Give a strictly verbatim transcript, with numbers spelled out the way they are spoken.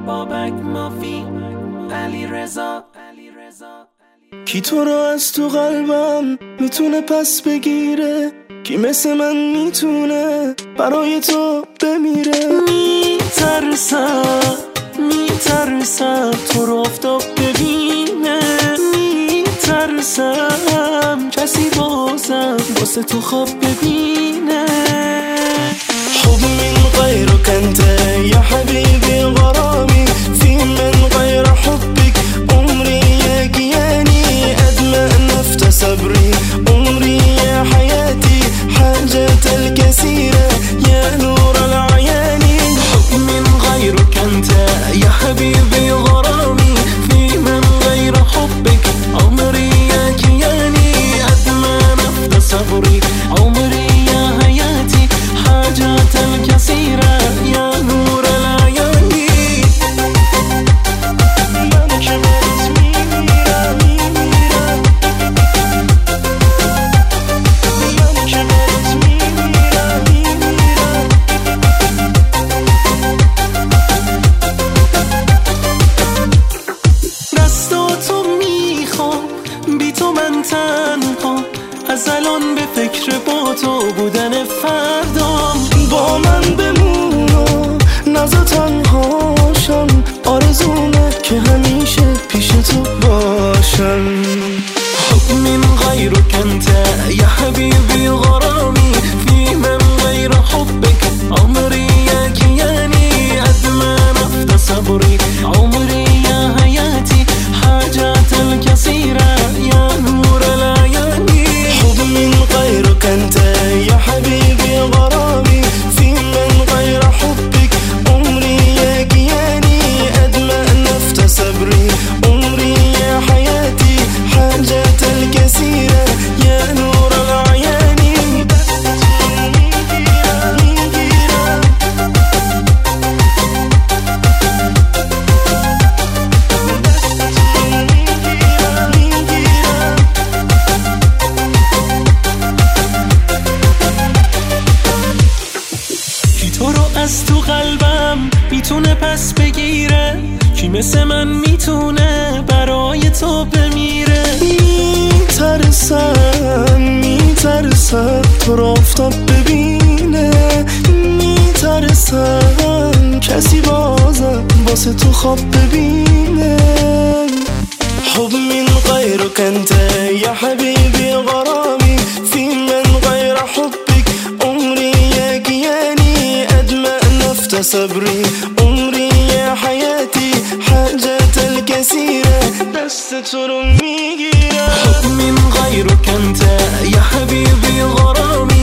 بابک مافی علی رضا. کی تو رو از تو قلبم میتونه پس بگیره؟ کی مثل من میتونه برای تو بمیره؟ میترسم میترسم تو رو آفتاب ببینه، میترسم کسی بازم واسه تو خواب ببینه. حب من غيرك انت يا حبيبي غرامي، في من غير حبك عمري يا كياني، أدمى نفت صبري عمري يا حياتي، حاجة الكثيرة يا نور العيان. حب من غيرك انت يا حبيبي غرامي، في من غير حبك عمري يا كياني، أدمى نفت صبري عمري يا حياتي، حاجات الكثيرة يا نور العيان. من كبرت ميرا ميرا، من كبرت ميرا ميرا. دستاتو میخوام بی تو من تنها، از الان به فکر با تو بودن فردام. با من بمون و نزا تنهاشم، آرزومه که همیشه پیش تو باشم. حب من غيرك انت يا حبيبي غرامي، في من غير حبك عمري يا كياني، أدمى نفت صبري عمري يا حياتي، حاجات الكثيرة يا نور العيان. حب من غيرك انت يا حبيبي غرامي، في من غير حبك عمري يا كياني، أدمى نفت صبري عمري يا حياتي، حاجات الكثيرة يا نور العيان. کی تو رو از تو قلبم میتونه پس بگیره؟ کی مثل من میتونه برای تو بمیره؟ میترسم میترسم تو رو آفتاب ببینه، میترسم کسی بازم واسه تو خواب ببینه. حب من غيرك انت يا حبيبي غرامي، في من غير حبك عمري يا كياني، أدمى نفت صبري عمري يا حياتي، حاجات الكثيرة دست تو رو میگیرم. حب من غيرك انت يا حبيبي غرامي،